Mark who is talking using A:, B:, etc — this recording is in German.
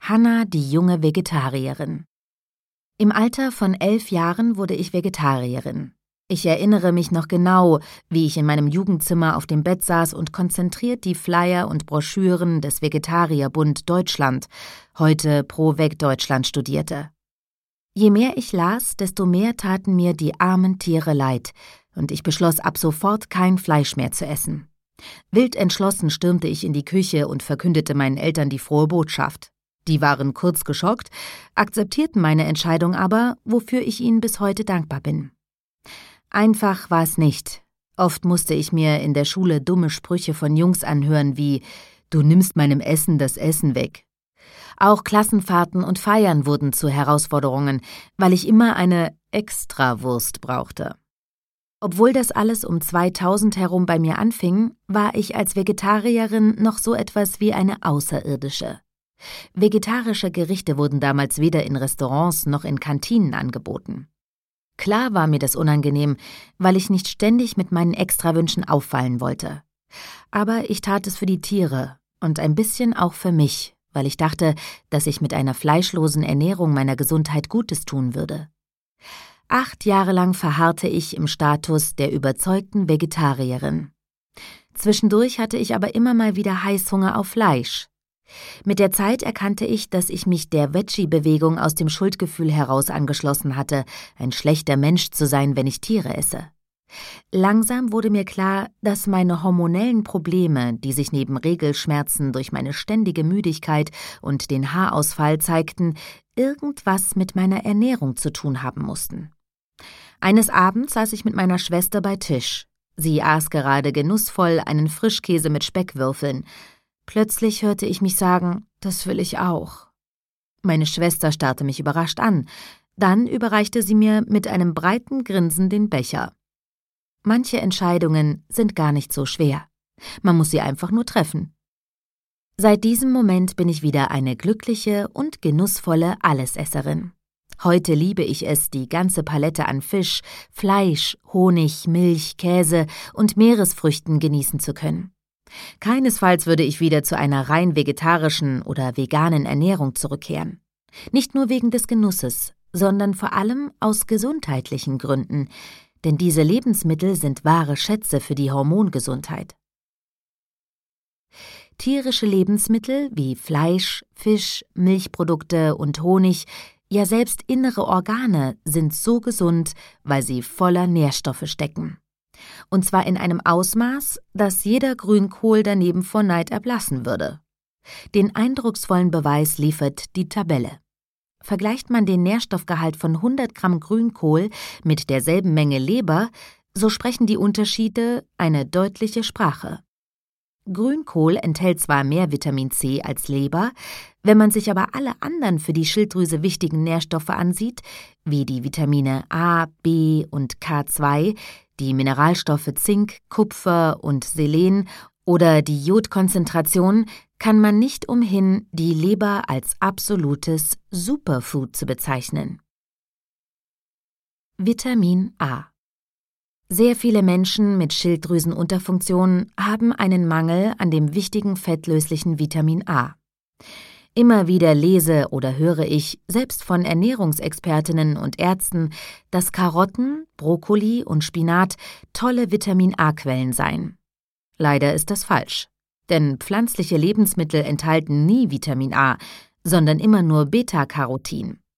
A: Hannah, die junge Vegetarierin. Im Alter von 11 Jahren wurde ich Vegetarierin. Ich erinnere mich noch genau, wie ich in meinem Jugendzimmer auf dem Bett saß und konzentriert die Flyer und Broschüren des Vegetarierbund Deutschland, heute Pro Veg Deutschland, studierte. Je mehr ich las, desto mehr taten mir die armen Tiere leid, und ich beschloss ab sofort kein Fleisch mehr zu essen. Wild entschlossen stürmte ich in die Küche und verkündete meinen Eltern die frohe Botschaft. Die waren kurz geschockt, akzeptierten meine Entscheidung aber, wofür ich ihnen bis heute dankbar bin. Einfach war es nicht. Oft musste ich mir in der Schule dumme Sprüche von Jungs anhören wie »Du nimmst meinem Essen das Essen weg«. Auch Klassenfahrten und Feiern wurden zu Herausforderungen, weil ich immer eine Extrawurst brauchte. Obwohl das alles um 2000 herum bei mir anfing, war ich als Vegetarierin noch so etwas wie eine Außerirdische. Vegetarische Gerichte wurden damals weder in Restaurants noch in Kantinen angeboten. Klar war mir das unangenehm, weil ich nicht ständig mit meinen Extrawünschen auffallen wollte. Aber ich tat es für die Tiere und ein bisschen auch für mich, weil ich dachte, dass ich mit einer fleischlosen Ernährung meiner Gesundheit Gutes tun würde. 8 Jahre lang verharrte ich im Status der überzeugten Vegetarierin. Zwischendurch hatte ich aber immer mal wieder Heißhunger auf Fleisch. Mit der Zeit erkannte ich, dass ich mich der Veggie-Bewegung aus dem Schuldgefühl heraus angeschlossen hatte, ein schlechter Mensch zu sein, wenn ich Tiere esse. Langsam wurde mir klar, dass meine hormonellen Probleme, die sich neben Regelschmerzen durch meine ständige Müdigkeit und den Haarausfall zeigten, irgendwas mit meiner Ernährung zu tun haben mussten. Eines Abends saß ich mit meiner Schwester bei Tisch. Sie aß gerade genussvoll einen Frischkäse mit Speckwürfeln. Plötzlich hörte ich mich sagen, das will ich auch. Meine Schwester starrte mich überrascht an. Dann überreichte sie mir mit einem breiten Grinsen den Becher. Manche Entscheidungen sind gar nicht so schwer. Man muss sie einfach nur treffen. Seit diesem Moment bin ich wieder eine glückliche und genussvolle Allesesserin. Heute liebe ich es, die ganze Palette an Fisch, Fleisch, Honig, Milch, Käse und Meeresfrüchten genießen zu können. Keinesfalls würde ich wieder zu einer rein vegetarischen oder veganen Ernährung zurückkehren. Nicht nur wegen des Genusses, sondern vor allem aus gesundheitlichen Gründen, denn diese Lebensmittel sind wahre Schätze für die Hormongesundheit. Tierische Lebensmittel wie Fleisch, Fisch, Milchprodukte und Honig, ja selbst innere Organe sind so gesund, weil sie voller Nährstoffe stecken. Und zwar in einem Ausmaß, dass jeder Grünkohl daneben vor Neid erblassen würde. Den eindrucksvollen Beweis liefert die Tabelle. Vergleicht man den Nährstoffgehalt von 100 Gramm Grünkohl mit derselben Menge Leber, so sprechen die Unterschiede eine deutliche Sprache. Grünkohl enthält zwar mehr Vitamin C als Leber, wenn man sich aber alle anderen für die Schilddrüse wichtigen Nährstoffe ansieht, wie die Vitamine A, B und K2, die Mineralstoffe Zink, Kupfer und Selen oder die Jodkonzentration, kann man nicht umhin, die Leber als absolutes Superfood zu bezeichnen. Vitamin A. Sehr viele Menschen mit Schilddrüsenunterfunktion haben einen Mangel an dem wichtigen fettlöslichen Vitamin A. Immer wieder lese oder höre ich, selbst von Ernährungsexpertinnen und Ärzten, dass Karotten, Brokkoli und Spinat tolle Vitamin-A-Quellen seien. Leider ist das falsch, denn pflanzliche Lebensmittel enthalten nie Vitamin A, sondern immer nur Beta-Carotin.